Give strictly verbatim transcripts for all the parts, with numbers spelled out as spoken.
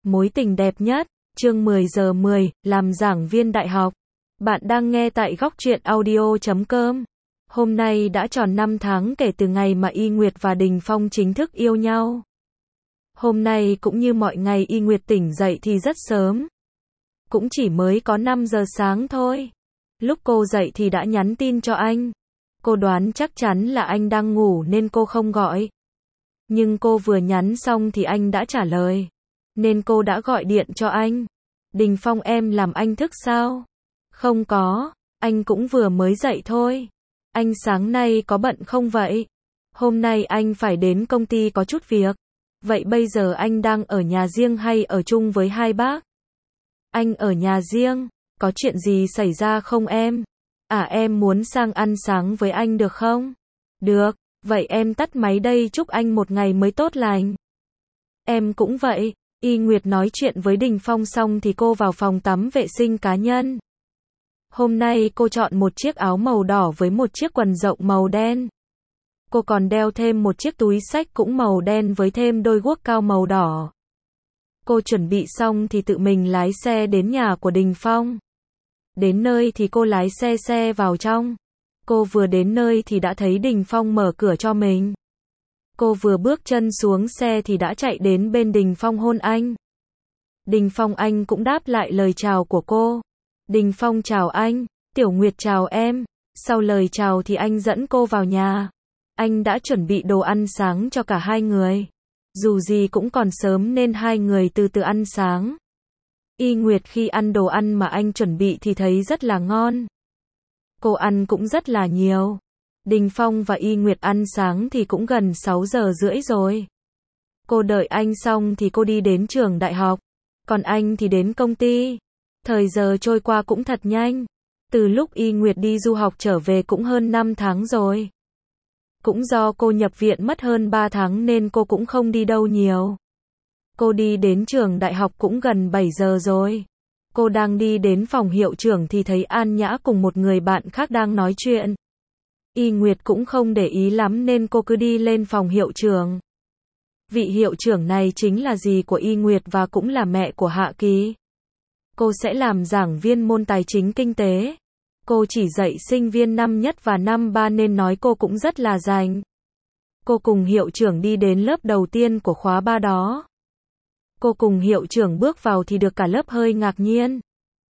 Mối tình đẹp nhất, chương mười giờ mười, làm giảng viên đại học. Bạn đang nghe tại góc truyện audio chấm com. Hôm nay đã tròn năm tháng kể từ ngày mà Y Nguyệt và Đình Phong chính thức yêu nhau. Hôm nay cũng như mọi ngày Y Nguyệt tỉnh dậy thì rất sớm. Cũng chỉ mới có năm giờ sáng thôi. Lúc cô dậy thì đã nhắn tin cho anh. Cô đoán chắc chắn là anh đang ngủ nên cô không gọi. Nhưng cô vừa nhắn xong thì anh đã trả lời. Nên cô đã gọi điện cho anh. Đình Phong, em làm anh thức sao? Không có, anh cũng vừa mới dậy thôi. Anh sáng nay có bận không vậy? Hôm nay anh phải đến công ty có chút việc. Vậy bây giờ anh đang ở nhà riêng hay ở chung với hai bác? Anh ở nhà riêng, có chuyện gì xảy ra không em? À, em muốn sang ăn sáng với anh được không? Được, vậy em tắt máy đây, chúc anh một ngày mới tốt lành. Em cũng vậy. Y Nguyệt nói chuyện với Đình Phong xong thì cô vào phòng tắm vệ sinh cá nhân. Hôm nay cô chọn một chiếc áo màu đỏ với một chiếc quần rộng màu đen. Cô còn đeo thêm một chiếc túi xách cũng màu đen với thêm đôi guốc cao màu đỏ. Cô chuẩn bị xong thì tự mình lái xe đến nhà của Đình Phong. Đến nơi thì cô lái xe xe vào trong. Cô vừa đến nơi thì đã thấy Đình Phong mở cửa cho mình. Cô vừa bước chân xuống xe thì đã chạy đến bên Đình Phong hôn anh. Đình Phong anh cũng đáp lại lời chào của cô. Đình Phong chào anh, Tiểu Nguyệt chào em. Sau lời chào thì anh dẫn cô vào nhà. Anh đã chuẩn bị đồ ăn sáng cho cả hai người. Dù gì cũng còn sớm nên hai người từ từ ăn sáng. Y Nguyệt khi ăn đồ ăn mà anh chuẩn bị thì thấy rất là ngon. Cô ăn cũng rất là nhiều. Đình Phong và Y Nguyệt ăn sáng thì cũng gần sáu giờ rưỡi rồi. Cô đợi anh xong thì cô đi đến trường đại học. Còn anh thì đến công ty. Thời giờ trôi qua cũng thật nhanh. Từ lúc Y Nguyệt đi du học trở về cũng hơn năm tháng rồi. Cũng do cô nhập viện mất hơn ba tháng nên cô cũng không đi đâu nhiều. Cô đi đến trường đại học cũng gần bảy giờ rồi. Cô đang đi đến phòng hiệu trưởng thì thấy An Nhã cùng một người bạn khác đang nói chuyện. Y Nguyệt cũng không để ý lắm nên cô cứ đi lên phòng hiệu trưởng. Vị hiệu trưởng này chính là dì của Y Nguyệt và cũng là mẹ của Hạ Kỳ. Cô sẽ làm giảng viên môn tài chính kinh tế. Cô chỉ dạy sinh viên năm nhất và năm ba nên nói cô cũng rất là rành. Cô cùng hiệu trưởng đi đến lớp đầu tiên của khóa ba đó. Cô cùng hiệu trưởng bước vào thì được cả lớp hơi ngạc nhiên.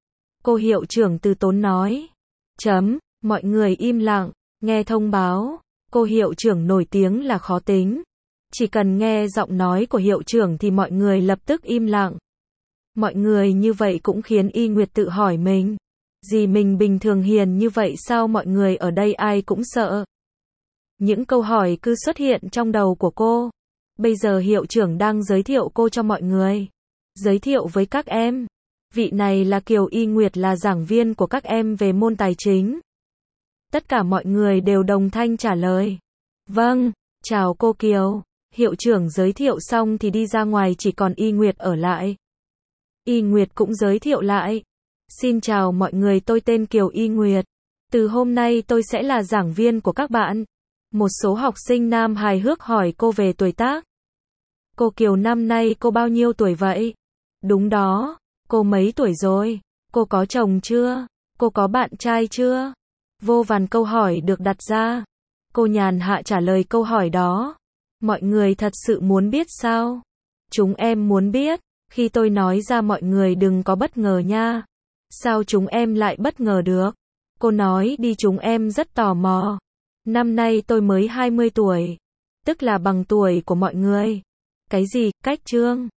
Cô hiệu trưởng từ tốn nói. Chấm, mọi người im lặng, nghe thông báo. Cô hiệu trưởng nổi tiếng là khó tính. Chỉ cần nghe giọng nói của hiệu trưởng thì mọi người lập tức im lặng. Mọi người như vậy cũng khiến Y Nguyệt tự hỏi mình. Dì mình bình thường hiền như vậy sao mọi người ở đây ai cũng sợ. Những câu hỏi cứ xuất hiện trong đầu của cô. Bây giờ hiệu trưởng đang giới thiệu cô cho mọi người. Giới thiệu với các em. Vị này là Kiều, Y Nguyệt là giảng viên của các em về môn tài chính. Tất cả mọi người đều đồng thanh trả lời. Vâng, chào cô Kiều. Hiệu trưởng giới thiệu xong thì đi ra ngoài, chỉ còn Y Nguyệt ở lại. Y Nguyệt cũng giới thiệu lại. Xin chào mọi người, tôi tên Kiều Y Nguyệt. Từ hôm nay tôi sẽ là giảng viên của các bạn. Một số học sinh nam hài hước hỏi cô về tuổi tác. Cô Kiều, năm nay cô bao nhiêu tuổi vậy? Đúng đó, cô mấy tuổi rồi? Cô có chồng chưa? Cô có bạn trai chưa? Vô vàn câu hỏi được đặt ra. Cô nhàn hạ trả lời câu hỏi đó. Mọi người thật sự muốn biết sao? Chúng em muốn biết. Khi tôi nói ra mọi người đừng có bất ngờ nha. Sao chúng em lại bất ngờ được? Cô nói đi, chúng em rất tò mò. Năm nay tôi mới hai mươi tuổi. Tức là bằng tuổi của mọi người. Cái gì, cách trương?